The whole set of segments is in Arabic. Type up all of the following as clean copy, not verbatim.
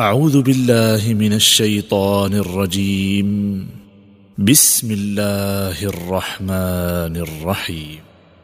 أعوذ بالله من الشيطان الرجيم. بسم الله الرحمن الرحيم.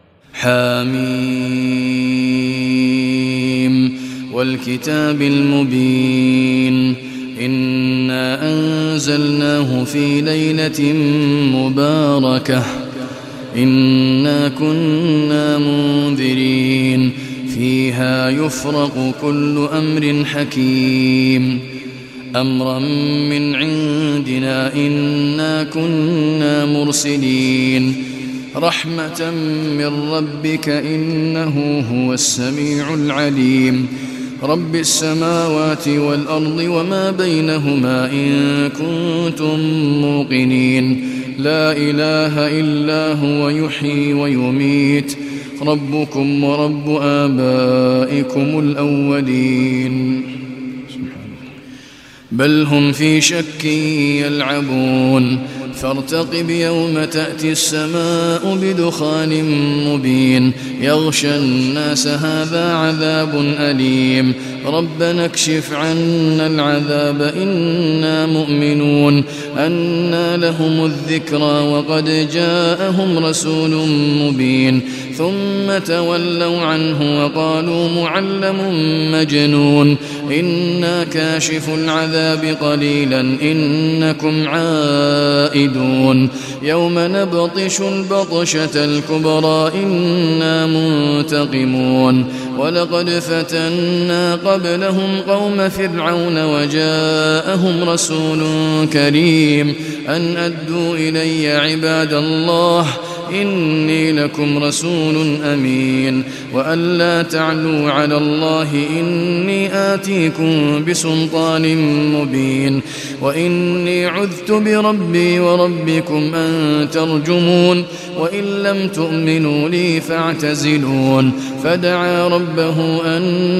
حميم والكتاب المبين إنا أنزلناه في ليلة مباركة إنا كنا منذرين فيها يفرق كل أمر حكيم أمرا من عندنا إنا كنا مرسلين رحمة من ربك إنه هو السميع العليم رب السماوات والأرض وما بينهما إن كنتم موقنين لا إله إلا هو يحيي ويميت ربكم ورب آبائكم الأولين بل هم في شك يلعبون فارتقب يوم تأتي السماء بدخان مبين يغشى الناس هذا عذاب أليم ربنا اكشف عنا العذاب إنا مؤمنون أنى لهم الذكرى وقد جاءهم رسول مبين ثم تولوا عنه وقالوا معلم مجنون إنا كاشف العذاب قليلا إنكم عائدون يوم نبطش البطشة الكبرى إنا منتقمون ولقد فتنا قبلهم قوم فرعون وجاءهم رسول كريم أن أدوا إلي عباد الله إني لكم رسول أمين وأن لا تعلوا على الله إني آتيكم بسلطان مبين وإني عذت بربي وربكم أن ترجمون وإن لم تؤمنوا لي فاعتزلون فدعا ربه أن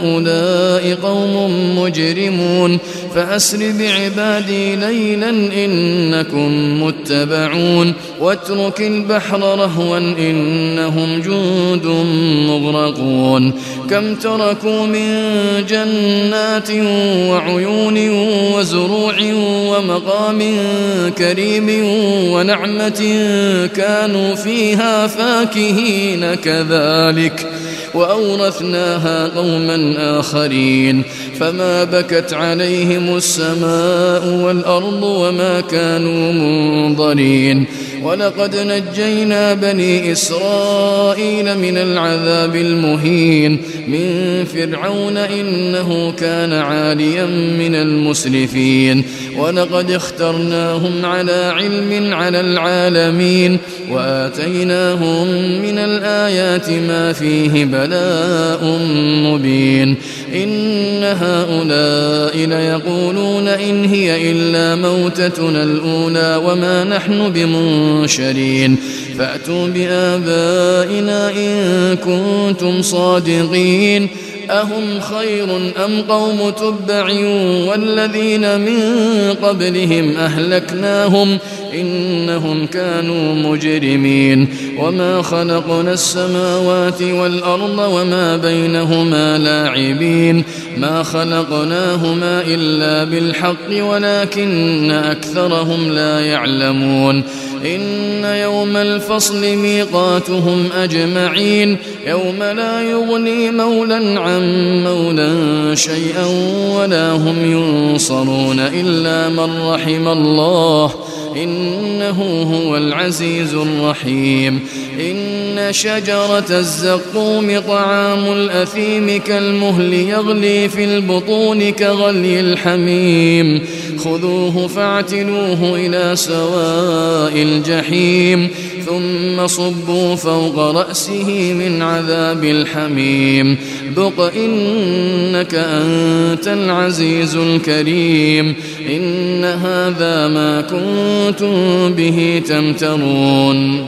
هؤلاء قوم مجرمون فأسر بعبادي ليلا إنكم متبعون واترك البحر رهوا إنهم جند مغرقون كم تركوا من جنات وعيون وزروع ومقام كريم ونعمة كانوا فيها فاكهين كذلك وأورثناها قوما آخرين فما بكت عليهم السماء والأرض وما كانوا منظرين ولقد نجينا بني إسرائيل من العذاب المهين من فرعون إنه كان عاليا من المسرفين ولقد اخترناهم على علم على العالمين وآتيناهم من الآيات ما فيه بلاء مبين إن هؤلاء ليقولون إن هي إلا موتتنا الأولى وما نحن بمنشرين فأتوا بآبائنا إن كنتم صادقين أهم خير أم قوم تبع والذين من قبلهم أهلكناهم إنهم كانوا مجرمين وما خلقنا السماوات والأرض وما بينهما لاعبين ما خلقناهما إلا بالحق ولكن أكثرهم لا يعلمون إن يوم الفصل ميقاتهم أجمعين يوم لا يغني مولا عن مولا شيئا ولا هم ينصرون إلا من رحم الله إنه هو العزيز الرحيم إن شجرة الزقوم طعام الأثيم كالمهل يغلي في البطون كغلي الحميم خذوه فاعتلوه إلى سواء الجحيم ثم صبوا فوق رأسه من عذاب الحميم ذق إنك أنت العزيز الكريم إن هذا ما كنتم به تمترون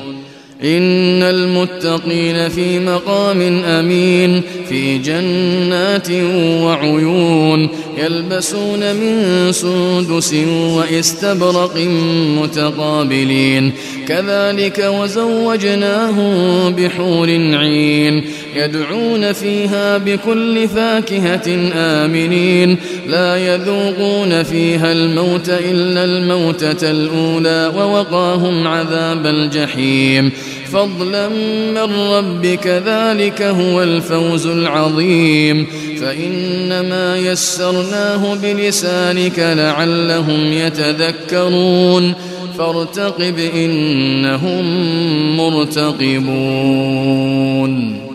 إن المتقين في مقام أمين في جنات وعيون يلبسون من سندس وإستبرق متقابلين كذلك وزوجناهم بحور عين يدعون فيها بكل فاكهة آمنين لا يذوقون فيها الموت إلا الموتة الأولى ووقاهم عذاب الجحيم فضلا من ربك ذلك هو الفوز العظيم فإنما يسرناه بلسانك لعلهم يتذكرون فارتقب إنهم مرتقبون